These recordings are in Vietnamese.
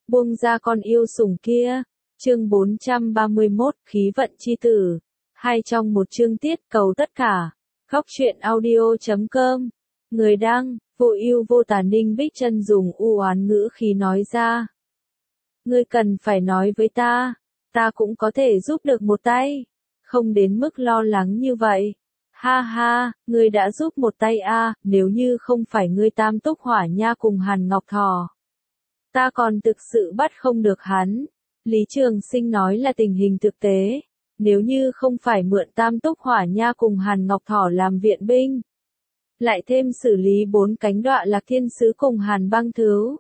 buông ra con yêu sủng kia. Chương 431, khí vận chi tử. Hai trong một chương tiết cầu tất cả. Khóc chuyện audio.com. Người đăng, vô ưu vô tà. Ninh Bích Trân dùng u oán ngữ khí nói ra. Ngươi cần phải nói với ta cũng có thể giúp được một tay. Không đến mức lo lắng như vậy. Ha ha, ngươi đã giúp một tay a, nếu như không phải ngươi Tam Túc Hỏa Nha cùng Hàn Ngọc Thỏ, ta còn thực sự bắt không được hắn. Lý Trường Sinh nói là tình hình thực tế. Nếu như không phải mượn Tam Túc Hỏa Nha cùng Hàn Ngọc Thỏ làm viện binh, lại thêm xử lý 4 cánh Đọa Lạc Thiên Sứ cùng Hàn Băng Thứ,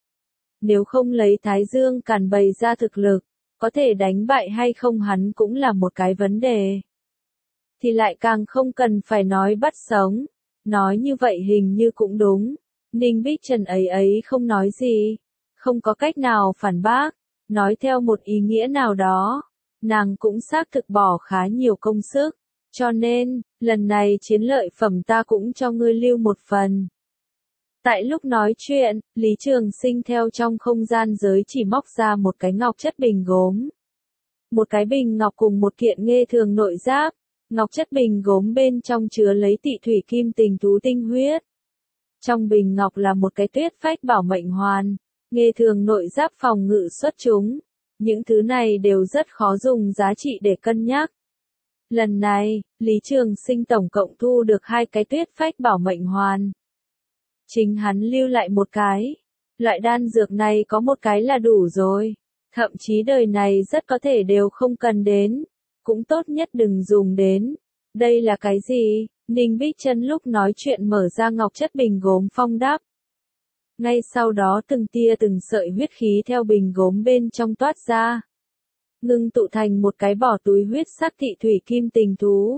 nếu không lấy Thái Dương Càn bày ra thực lực, có thể đánh bại hay không hắn cũng là một cái vấn đề. Thì lại càng không cần phải nói bắt sống. Nói như vậy hình như cũng đúng. Ninh Bích Trân ấy không nói gì. Không có cách nào phản bác. Nói theo một ý nghĩa nào đó, nàng cũng xác thực bỏ khá nhiều công sức. Cho nên, lần này chiến lợi phẩm ta cũng cho ngươi lưu một phần. Tại lúc nói chuyện, Lý Trường Sinh theo trong không gian giới chỉ móc ra một cái ngọc chất bình gốm. Một cái bình ngọc cùng một kiện nghê thường nội giáp. Ngọc chất bình gốm bên trong chứa lấy Tị Thủy Kim Tình Tú tinh huyết. Trong bình ngọc là một cái tuyết phách bảo mệnh hoàn, nghê thường nội giáp phòng ngự xuất chúng. Những thứ này đều rất khó dùng giá trị để cân nhắc. Lần này, Lý Trường Sinh tổng cộng thu được 2 cái tuyết phách bảo mệnh hoàn. Chính hắn lưu lại một cái. Loại đan dược này có một cái là đủ rồi. Thậm chí đời này rất có thể đều không cần đến. Cũng tốt nhất đừng dùng đến. Đây là cái gì? Ninh Bích Trân lúc nói chuyện mở ra ngọc chất bình gốm phong đắp. Ngay sau đó từng tia từng sợi huyết khí theo bình gốm bên trong toát ra. Ngưng tụ thành một cái bỏ túi huyết sắc Tị Thủy Kim Tình Thú.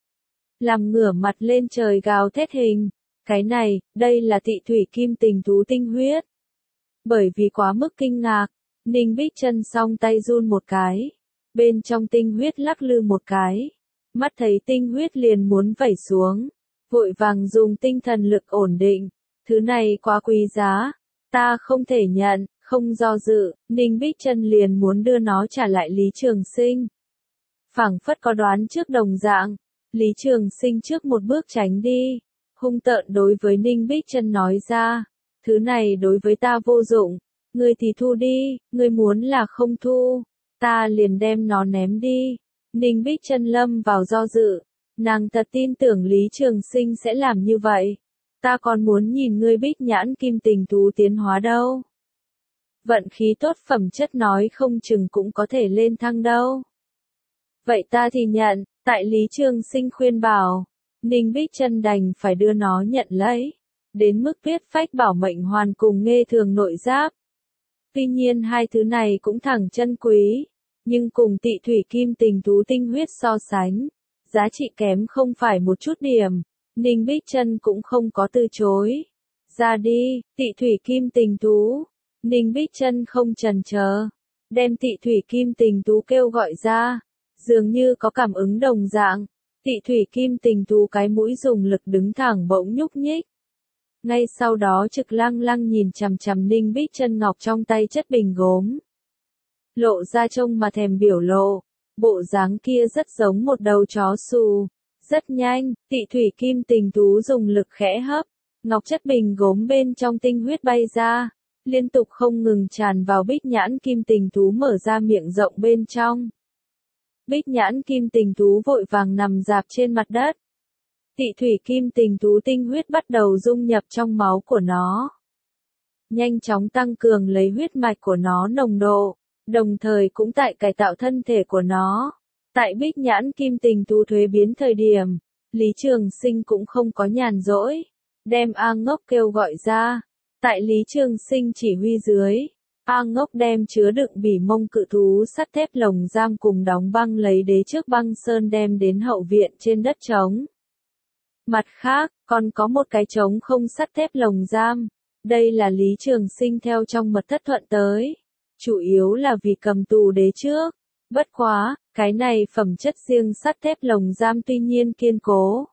Làm ngửa mặt lên trời gào thét hình. Cái này, đây là Tị Thủy Kim Tình Thú tinh huyết. Bởi vì quá mức kinh ngạc, Ninh Bích Trân song tay run một cái. Bên trong tinh huyết lắc lư một cái. Mắt thấy tinh huyết liền muốn vẩy xuống. Vội vàng dùng tinh thần lực ổn định. Thứ này quá quý giá. Ta không thể nhận, không do dự. Ninh Bích Trân liền muốn đưa nó trả lại Lý Trường Sinh. Phảng phất có đoán trước đồng dạng. Lý Trường Sinh trước một bước tránh đi. Hung tợn đối với Ninh Bích Trân nói ra. Thứ này đối với ta vô dụng. Ngươi thì thu đi, ngươi muốn là không thu. Ta liền đem nó ném đi. Ninh Bích Trân lâm vào do dự. Nàng thật tin tưởng Lý Trường Sinh sẽ làm như vậy. Ta còn muốn nhìn ngươi Bích Nhãn Kim Tình Thú tiến hóa đâu. Vận khí tốt phẩm chất nói không chừng cũng có thể lên thăng đâu. Vậy ta thì nhận. Tại Lý Trường Sinh khuyên bảo, Ninh Bích Trân đành phải đưa nó nhận lấy. Đến mức tuyết phách bảo mệnh hoàn cùng nghê thường nội giáp. Tuy nhiên hai thứ này cũng thẳng chân quý. Nhưng cùng Tị Thủy Kim Tình Thú tinh huyết so sánh, giá trị kém không phải một chút điểm. Ninh Bích Trân cũng không có từ chối. Ra đi, Tị Thủy Kim Tình Thú. Ninh Bích Trân không chần chờ, đem Tị Thủy Kim Tình Thú kêu gọi ra. Dường như có cảm ứng đồng dạng. Tị Thủy Kim Tình Thú cái mũi dùng lực đứng thẳng bỗng nhúc nhích. Ngay sau đó trực lăng lăng nhìn chằm chằm Ninh Bích Trân ngọc trong tay chất bình gốm. Lộ ra trông mà thèm biểu lộ. Bộ dáng kia rất giống một đầu chó xù. Rất nhanh, Tị Thủy Kim Tình Thú dùng lực khẽ hấp. Ngọc chất bình gốm bên trong tinh huyết bay ra. Liên tục không ngừng tràn vào Bích Nhãn Kim Tình Thú mở ra miệng rộng bên trong. Bích Nhãn Kim Tình Thú vội vàng nằm rạp trên mặt đất. Tị Thủy Kim Tình Thú tinh huyết bắt đầu dung nhập trong máu của nó. Nhanh chóng tăng cường lấy huyết mạch của nó nồng độ. Đồng thời cũng tại cải tạo thân thể của nó. Tại Bích Nhãn Kim Tình Thú thuế biến thời điểm, Lý Trường Sinh cũng không có nhàn rỗi. Đem A Ngốc kêu gọi ra. Tại Lý Trường Sinh chỉ huy dưới, A Ngốc đem chứa đựng bỉ mông cự thú sắt thép lồng giam cùng đóng băng lấy đế trước băng sơn đem đến hậu viện trên đất trống. Mặt khác, còn có một cái trống không sắt thép lồng giam. Đây là Lý Trường Sinh theo trong mật thất thuận tới. Chủ yếu là vì cầm tù đế trước. Bất quá, cái này phẩm chất riêng sắt thép lồng giam tuy nhiên kiên cố.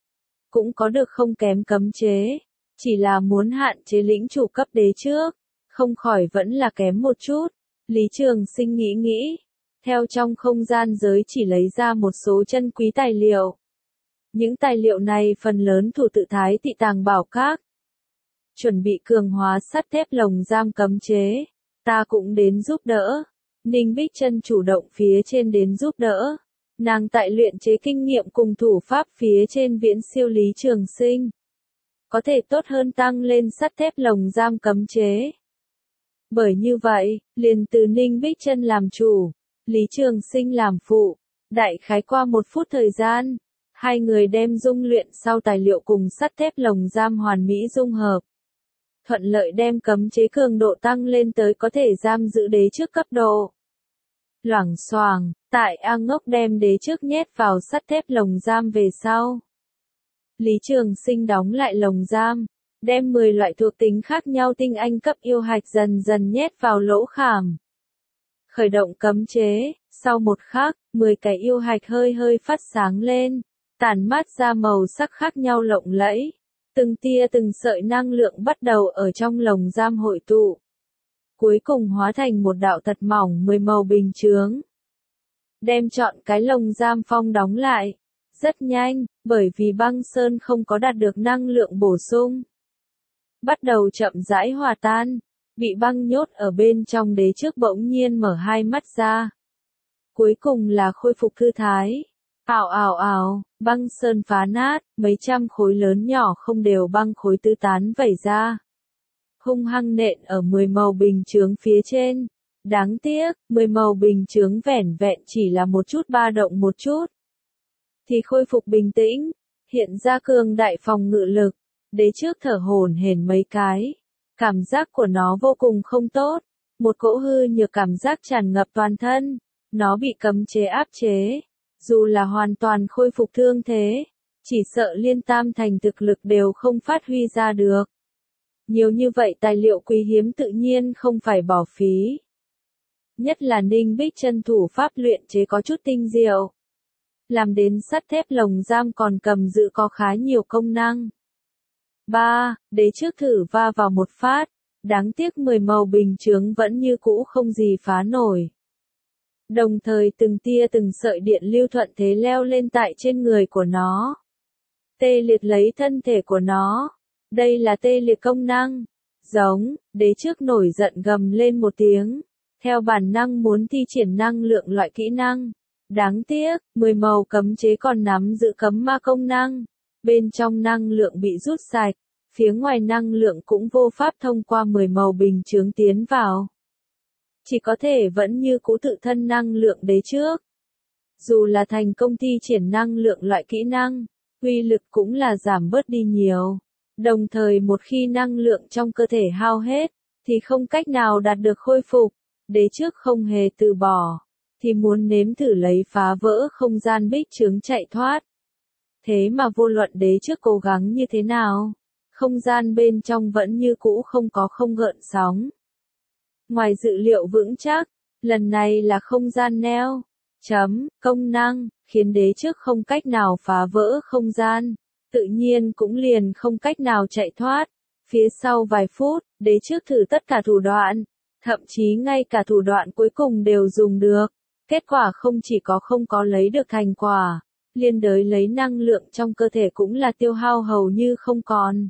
Cũng có được không kém cấm chế. Chỉ là muốn hạn chế lĩnh chủ cấp đế trước. không khỏi vẫn là kém một chút. Lý Trường Sinh nghĩ nghĩ, theo trong không gian giới chỉ lấy ra một số chân quý tài liệu. Những tài liệu này phần lớn thủ tự Thái Thị Tàng Bảo Các. Chuẩn bị cường hóa sắt thép lồng giam cấm chế. Ta cũng đến giúp đỡ. Ninh Bích Chân chủ động phía trên đến giúp đỡ. Nàng tại luyện chế kinh nghiệm cùng thủ pháp phía trên viễn siêu Lý Trường Sinh. Có thể tốt hơn tăng lên sắt thép lồng giam cấm chế. Bởi như vậy, liền từ Ninh Bích Chân làm chủ, Lý Trường Sinh làm phụ. Đại khái qua 1 phút thời gian, hai người đem dung luyện sau tài liệu cùng sắt thép lồng giam hoàn mỹ dung hợp. Thuận lợi đem cấm chế cường độ tăng lên tới có thể giam giữ đế trước cấp độ. Loảng xoảng, tại A Ngốc đem đế trước nhét vào sắt thép lồng giam về sau. Lý Trường Sinh đóng lại lồng giam, đem 10 loại thuộc tính khác nhau tinh anh cấp yêu hạch dần dần nhét vào lỗ khảm. Khởi động cấm chế, sau một khắc, 10 cái yêu hạch hơi hơi phát sáng lên, tản mát ra màu sắc khác nhau lộng lẫy. Từng tia từng sợi năng lượng bắt đầu ở trong lồng giam hội tụ. Cuối cùng hóa thành một đạo thật mỏng 10 màu bình chướng. Đem trọn cái lồng giam phong đóng lại. Rất nhanh, bởi vì băng sơn không có đạt được năng lượng bổ sung. Bắt đầu chậm rãi hòa tan, bị băng nhốt ở bên trong đế trước bỗng nhiên mở hai mắt ra. Cuối cùng là khôi phục thư thái. Ào ào ào, băng sơn phá nát, mấy trăm khối lớn nhỏ không đều băng khối tứ tán vẩy ra. Hung hăng nện ở 10 màu bình chướng phía trên. Đáng tiếc, 10 màu bình chướng vẻn vẹn chỉ là một chút ba động một chút. Thì khôi phục bình tĩnh, hiện ra cường đại phòng ngự lực. Đế trước thở hổn hển mấy cái. Cảm giác của nó vô cùng không tốt. Một cỗ hư nhược cảm giác tràn ngập toàn thân. Nó bị cấm chế áp chế. Dù là hoàn toàn khôi phục thương thế, chỉ sợ liên tam thành thực lực đều không phát huy ra được. Nhiều như vậy tài liệu quý hiếm tự nhiên không phải bỏ phí. Nhất là Ninh Bích Chân thủ pháp luyện chế có chút tinh diệu. Làm đến sắt thép lồng giam còn cầm giữ có khá nhiều công năng. 3. Đế trước thử va vào một phát. Đáng tiếc 10 màu bình chướng vẫn như cũ không gì phá nổi. Đồng thời từng tia từng sợi điện lưu thuận thế leo lên tại trên người của nó. Tê liệt lấy thân thể của nó. Đây là tê liệt công năng. Giống, đế trước nổi giận gầm lên một tiếng. Theo bản năng muốn thi triển năng lượng loại kỹ năng. Đáng tiếc, 10 màu cấm chế còn nắm giữ cấm ma công năng. Bên trong năng lượng bị rút sạch. Phía ngoài năng lượng cũng vô pháp thông qua 10 màu bình chướng tiến vào. Chỉ có thể vẫn như cũ tự thân năng lượng đế trước. Dù là thành công thi triển năng lượng loại kỹ năng, uy lực cũng là giảm bớt đi nhiều. Đồng thời một khi năng lượng trong cơ thể hao hết, thì không cách nào đạt được khôi phục. Đế trước không hề từ bỏ, thì muốn nếm thử lấy phá vỡ không gian bích chướng chạy thoát. Thế mà vô luận đế trước cố gắng như thế nào, không gian bên trong vẫn như cũ không gợn sóng. Ngoài dự liệu vững chắc, lần này là không gian neo. Công năng, khiến đế trước không cách nào phá vỡ không gian. Tự nhiên cũng liền không cách nào chạy thoát. Phía sau vài phút, đế trước thử tất cả thủ đoạn. Thậm chí ngay cả thủ đoạn cuối cùng đều dùng được. Kết quả không chỉ không có lấy được thành quả. Liên đới lấy năng lượng trong cơ thể cũng là tiêu hao hầu như không còn.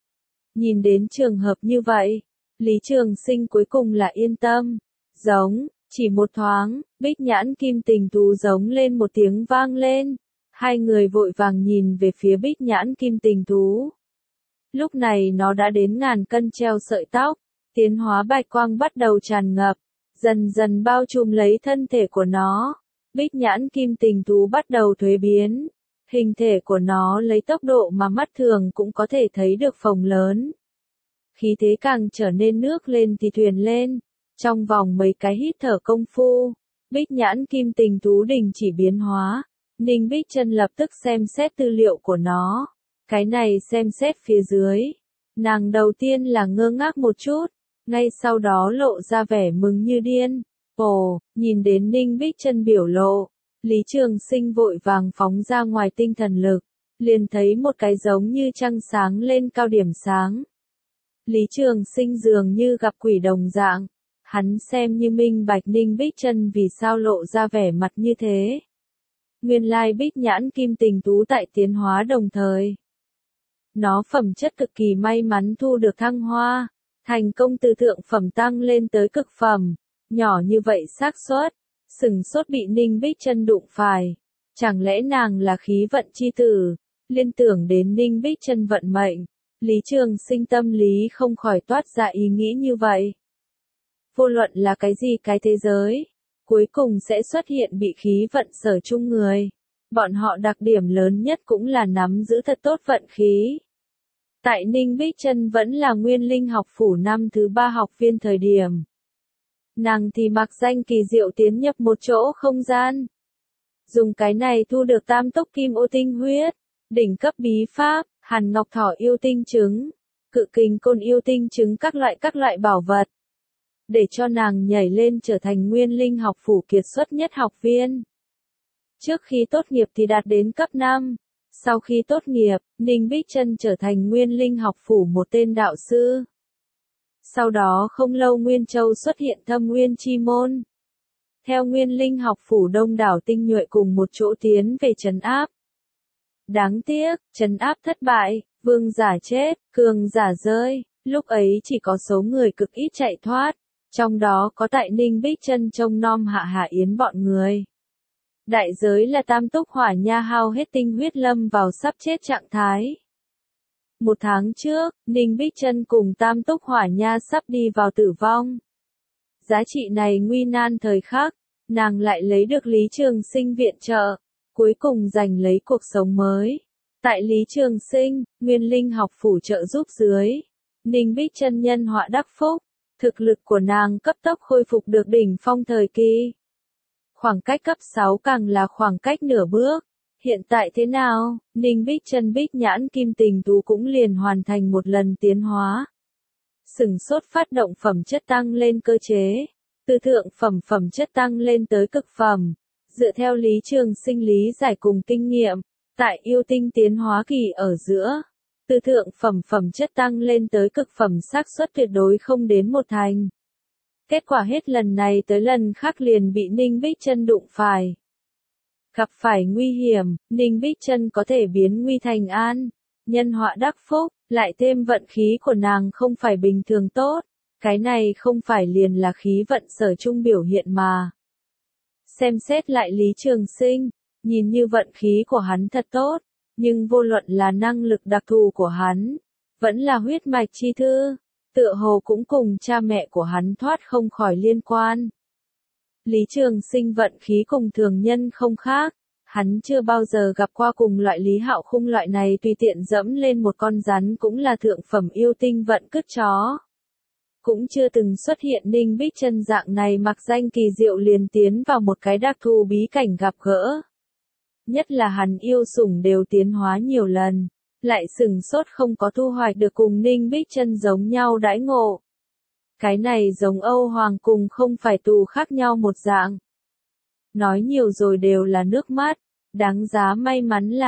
Nhìn đến trường hợp như vậy, Lý Trường Sinh cuối cùng là yên tâm. Giống, chỉ một thoáng, Bích Nhãn Kim Tình Thú giống lên một tiếng vang lên. Hai người vội vàng nhìn về phía Bích Nhãn Kim Tình Thú. Lúc này nó đã đến ngàn cân treo sợi tóc, tiến hóa bạch quang bắt đầu tràn ngập, dần dần bao trùm lấy thân thể của nó. Bích Nhãn Kim Tình Thú bắt đầu thuế biến. Hình thể của nó lấy tốc độ mà mắt thường cũng có thể thấy được phồng lớn. Khí thế càng trở nên nước lên thì thuyền lên. Trong vòng mấy cái hít thở công phu, Bích Nhãn Kim Tình Thú đình chỉ biến hóa. Ninh Bích Chân lập tức xem xét tư liệu của nó. Cái này xem xét phía dưới. Nàng đầu tiên là ngơ ngác một chút, ngay sau đó lộ ra vẻ mừng như điên. Ồ, nhìn đến Ninh Bích Chân biểu lộ, Lý Trường Sinh vội vàng phóng ra ngoài tinh thần lực, liền thấy một cái giống như trăng sáng lên cao điểm sáng. Lý Trường Sinh dường như gặp quỷ đồng dạng. Hắn xem như minh bạch Ninh Bích Chân vì sao lộ ra vẻ mặt như thế. Nguyên lai Bích Nhãn Kim Tình Tú tại tiến hóa đồng thời. Nó phẩm chất cực kỳ may mắn thu được thăng hoa, thành công từ thượng phẩm tăng lên tới cực phẩm, nhỏ như vậy xác suất, sừng sốt bị Ninh Bích Chân đụng phải. Chẳng lẽ nàng là khí vận chi tử? Liên tưởng đến Ninh Bích Chân vận mệnh, Lý Trường Sinh tâm lý không khỏi toát ra ý nghĩ như vậy. Vô luận là cái gì cái thế giới, cuối cùng sẽ xuất hiện bị khí vận sở chung người. Bọn họ đặc điểm lớn nhất cũng là nắm giữ thật tốt vận khí. Tại Ninh Bích Chân vẫn là Nguyên Linh học phủ năm thứ 3 học viên thời điểm. Nàng thì mặc danh kỳ diệu tiến nhập một chỗ không gian. Dùng cái này thu được tam tốc kim ô tinh huyết, đỉnh cấp bí pháp, hàn ngọc thỏ yêu tinh trứng, cự kình côn yêu tinh trứng các loại bảo vật. Để cho nàng nhảy lên trở thành Nguyên Linh học phủ kiệt xuất nhất học viên. Trước khi tốt nghiệp thì đạt đến cấp 5. Sau khi tốt nghiệp, Ninh Bích Chân trở thành Nguyên Linh học phủ một tên đạo sư. Sau đó không lâu Nguyên Châu xuất hiện Thâm Nguyên chi môn. Theo Nguyên Linh học phủ đông đảo tinh nhuệ cùng một chỗ tiến về trấn áp. Đáng tiếc, trấn áp thất bại, vương giả chết, cường giả rơi, lúc ấy chỉ có số người cực ít chạy thoát, trong đó có tại Ninh Bích Chân trông nom Hạ Yến bọn người. Đại giới là tam túc hỏa nha hao hết tinh huyết lâm vào sắp chết trạng thái. Một tháng trước, Ninh Bích Chân cùng tam túc hỏa nha sắp đi vào tử vong. Giá trị này nguy nan thời khắc, nàng lại lấy được Lý Trường Sinh viện trợ, cuối cùng giành lấy cuộc sống mới. Tại Lý Trường Sinh, Nguyên Linh học phủ trợ giúp dưới, Ninh Bích Chân nhân họa đắc phúc, thực lực của nàng cấp tốc khôi phục được đỉnh phong thời kỳ. Khoảng cách cấp 6 càng là khoảng cách nửa bước. Hiện tại thế nào, Ninh Bích Chân Bích Nhãn Kim Tình Tú cũng liền hoàn thành một lần tiến hóa. Sừng sốt phát động phẩm chất tăng lên cơ chế, từ thượng phẩm chất tăng lên tới cực phẩm. Dựa theo Lý Trường Sinh lý giải cùng kinh nghiệm, tại yêu tinh tiến hóa kỳ ở giữa, từ thượng phẩm chất tăng lên tới cực phẩm xác suất tuyệt đối không đến một thành. Kết quả hết lần này tới lần khác liền bị Ninh Bích Chân đụng phải. Gặp phải nguy hiểm, Ninh Bích Chân có thể biến nguy thành an, nhân họa đắc phúc, lại thêm vận khí của nàng không phải bình thường tốt, cái này không phải liền là khí vận sở chung biểu hiện mà. Xem xét lại Lý Trường Sinh, nhìn như vận khí của hắn thật tốt, nhưng vô luận là năng lực đặc thù của hắn, vẫn là huyết mạch chi thư, tựa hồ cũng cùng cha mẹ của hắn thoát không khỏi liên quan. Lý Trường Sinh vận khí cùng thường nhân không khác, hắn chưa bao giờ gặp qua cùng loại Lý Hạo Khung loại này tùy tiện dẫm lên một con rắn cũng là thượng phẩm yêu tinh vận cứt chó. Cũng chưa từng xuất hiện Ninh Bích Chân dạng này mặc danh kỳ diệu liền tiến vào một cái đặc thù bí cảnh gặp gỡ. Nhất là hắn yêu sủng đều tiến hóa nhiều lần, lại sừng sốt không có thu hoạch được cùng Ninh Bích Chân giống nhau đãi ngộ. Cái này giống Âu Hoàng cùng không phải tù khác nhau một dạng. Nói nhiều rồi đều là nước mắt, đáng giá may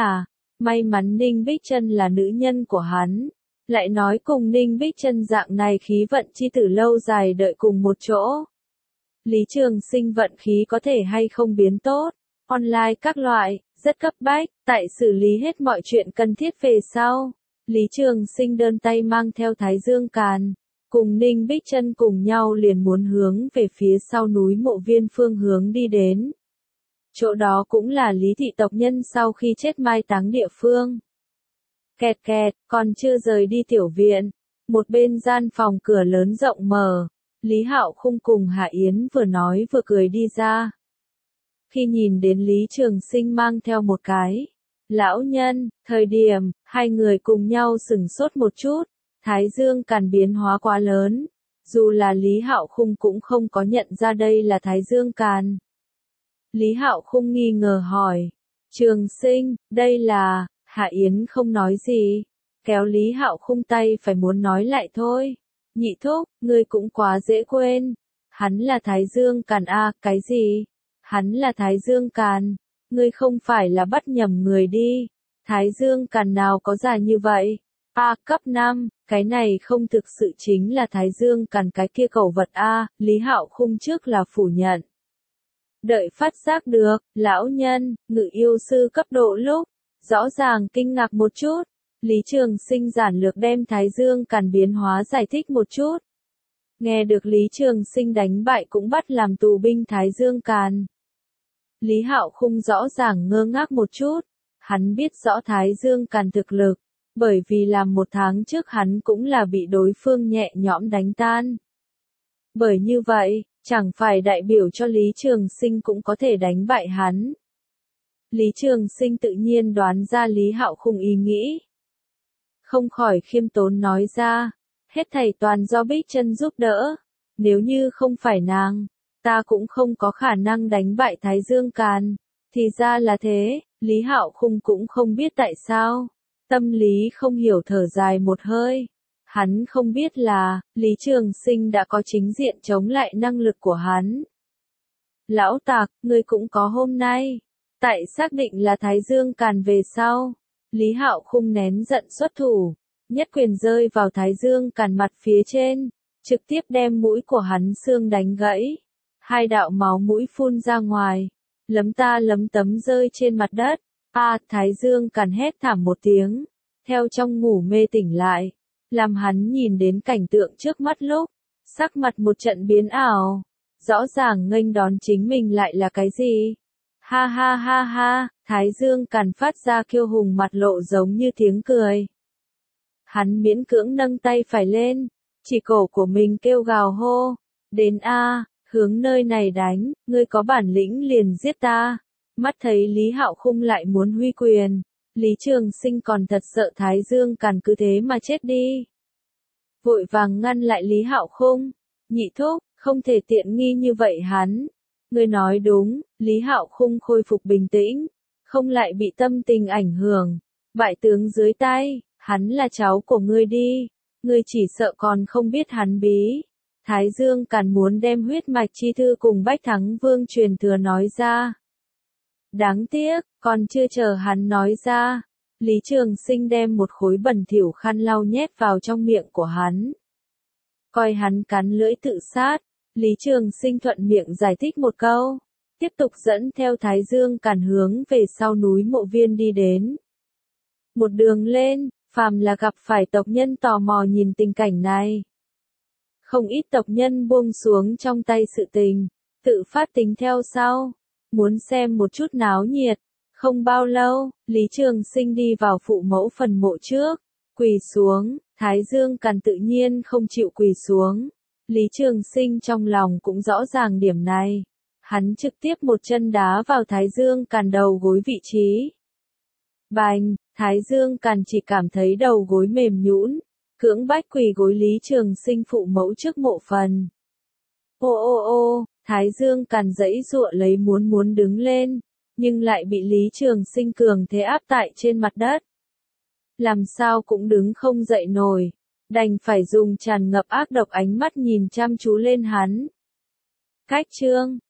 mắn Ninh Bích Chân là nữ nhân của hắn. Lại nói cùng Ninh Bích Chân dạng này khí vận chi tử lâu dài đợi cùng một chỗ. Lý Trường Sinh vận khí có thể hay không biến tốt, online các loại, rất cấp bách, tại xử lý hết mọi chuyện cần thiết về sau. Lý Trường Sinh đơn tay mang theo Thái Dương Càn, cùng Ninh Bích Chân cùng nhau liền muốn hướng về phía sau núi Mộ Viên phương hướng đi đến. Chỗ đó cũng là Lý thị tộc nhân sau khi chết mai táng địa phương. Kẹt kẹt, còn chưa rời đi tiểu viện, một bên gian phòng cửa lớn rộng mở, Lý Hạo Khung cùng Hạ Yến vừa nói vừa cười đi ra. Khi nhìn đến Lý Trường Sinh mang theo một cái lão nhân, thời điểm, hai người cùng nhau sửng sốt một chút, Thái Dương Càn biến hóa quá lớn, dù là Lý Hạo Khung cũng không có nhận ra đây là Thái Dương Càn. Lý Hạo Khung nghi ngờ hỏi, Trường Sinh, đây là... Hạ Yến không nói gì, kéo Lý Hạo Khung tay phải muốn nói lại thôi. Nhị thúc, ngươi cũng quá dễ quên. Hắn là Thái Dương Càn a, cái gì? Hắn là Thái Dương Càn, ngươi không phải là bắt nhầm người đi. Thái Dương Càn nào có già như vậy? Cấp 5, cái này không thực sự chính là Thái Dương Càn cái kia cẩu vật a, Lý Hạo Khung trước là phủ nhận. Đợi phát giác được, lão nhân, ngự yêu sư cấp độ lúc, rõ ràng kinh ngạc một chút, Lý Trường Sinh giản lược đem Thái Dương Càn biến hóa giải thích một chút. Nghe được Lý Trường Sinh đánh bại cũng bắt làm tù binh Thái Dương Càn. Lý Hạo Khung rõ ràng ngơ ngác một chút, hắn biết rõ Thái Dương Càn thực lực, bởi vì làm một tháng trước hắn cũng là bị đối phương nhẹ nhõm đánh tan. Bởi như vậy, chẳng phải đại biểu cho Lý Trường Sinh cũng có thể đánh bại hắn. Lý Trường Sinh tự nhiên đoán ra Lý Hạo Khung ý nghĩ. Không khỏi khiêm tốn nói ra, hết thảy toàn do Bích Chân giúp đỡ, nếu như không phải nàng, ta cũng không có khả năng đánh bại Thái Dương Càn. Thì ra là thế, Lý Hạo Khung cũng không biết tại sao. Tâm lý không hiểu thở dài một hơi. Hắn không biết là, Lý Trường Sinh đã có chính diện chống lại năng lực của hắn. Lão Tạc, ngươi cũng có hôm nay. Tại xác định là Thái Dương Càn về sau. Lý Hạo Khung nén giận xuất thủ. Nhất quyền rơi vào Thái Dương Càn mặt phía trên. Trực tiếp đem mũi của hắn xương đánh gãy. Hai đạo máu mũi phun ra ngoài. Lấm ta lấm tấm rơi trên mặt đất. Thái Dương Càn hét thảm một tiếng. Theo trong ngủ mê tỉnh lại. Làm hắn nhìn đến cảnh tượng trước mắt lúc. Sắc mặt một trận biến ảo. Rõ ràng nghênh đón chính mình lại là cái gì? Ha ha ha ha, Thái Dương Càn phát ra kiêu hùng mặt lộ giống như tiếng cười. Hắn miễn cưỡng nâng tay phải lên. Chỉ cổ của mình kêu gào hô. Đến hướng nơi này đánh, ngươi có bản lĩnh liền giết ta. Mắt thấy Lý Hạo Khung lại muốn huy quyền. Lý Trường Sinh còn thật sợ Thái Dương Càn cứ thế mà chết đi. Vội vàng ngăn lại Lý Hạo Khung. Nhị thúc, không thể tiện nghi như vậy hắn. Ngươi nói đúng, Lý Hạo Khung khôi phục bình tĩnh. Không lại bị tâm tình ảnh hưởng. Bại tướng dưới tay, hắn là cháu của ngươi đi. Ngươi chỉ sợ còn không biết hắn bí. Thái Dương Càn muốn đem huyết mạch chi thư cùng Bách Thắng Vương truyền thừa nói ra. Đáng tiếc, còn chưa chờ hắn nói ra. Lý Trường Sinh đem một khối bẩn thỉu khăn lau nhét vào trong miệng của hắn. Coi hắn cắn lưỡi tự sát. Lý Trường Sinh thuận miệng giải thích một câu. Tiếp tục dẫn theo Thái Dương Càn hướng về sau núi Mộ Viên đi đến. Một đường lên, phàm là gặp phải tộc nhân tò mò nhìn tình cảnh này. Không ít tộc nhân buông xuống trong tay sự tình, tự phát tính theo sau. Muốn xem một chút náo nhiệt. Không bao lâu, Lý Trường Sinh đi vào phụ mẫu phần mộ trước. Quỳ xuống, Thái Dương Càn tự nhiên không chịu quỳ xuống. Lý Trường Sinh trong lòng cũng rõ ràng điểm này. Hắn trực tiếp một chân đá vào Thái Dương Càn đầu gối vị trí. Bành, Thái Dương Càn chỉ cảm thấy đầu gối mềm nhũn, cưỡng bách quỳ gối Lý Trường Sinh phụ mẫu trước mộ phần. Ô, Thái Dương Càn giãy giụa lấy muốn đứng lên, nhưng lại bị Lý Trường Sinh cường thế áp tại trên mặt đất. Làm sao cũng đứng không dậy nổi, đành phải dùng tràn ngập ác độc ánh mắt nhìn chăm chú lên hắn. Cách chương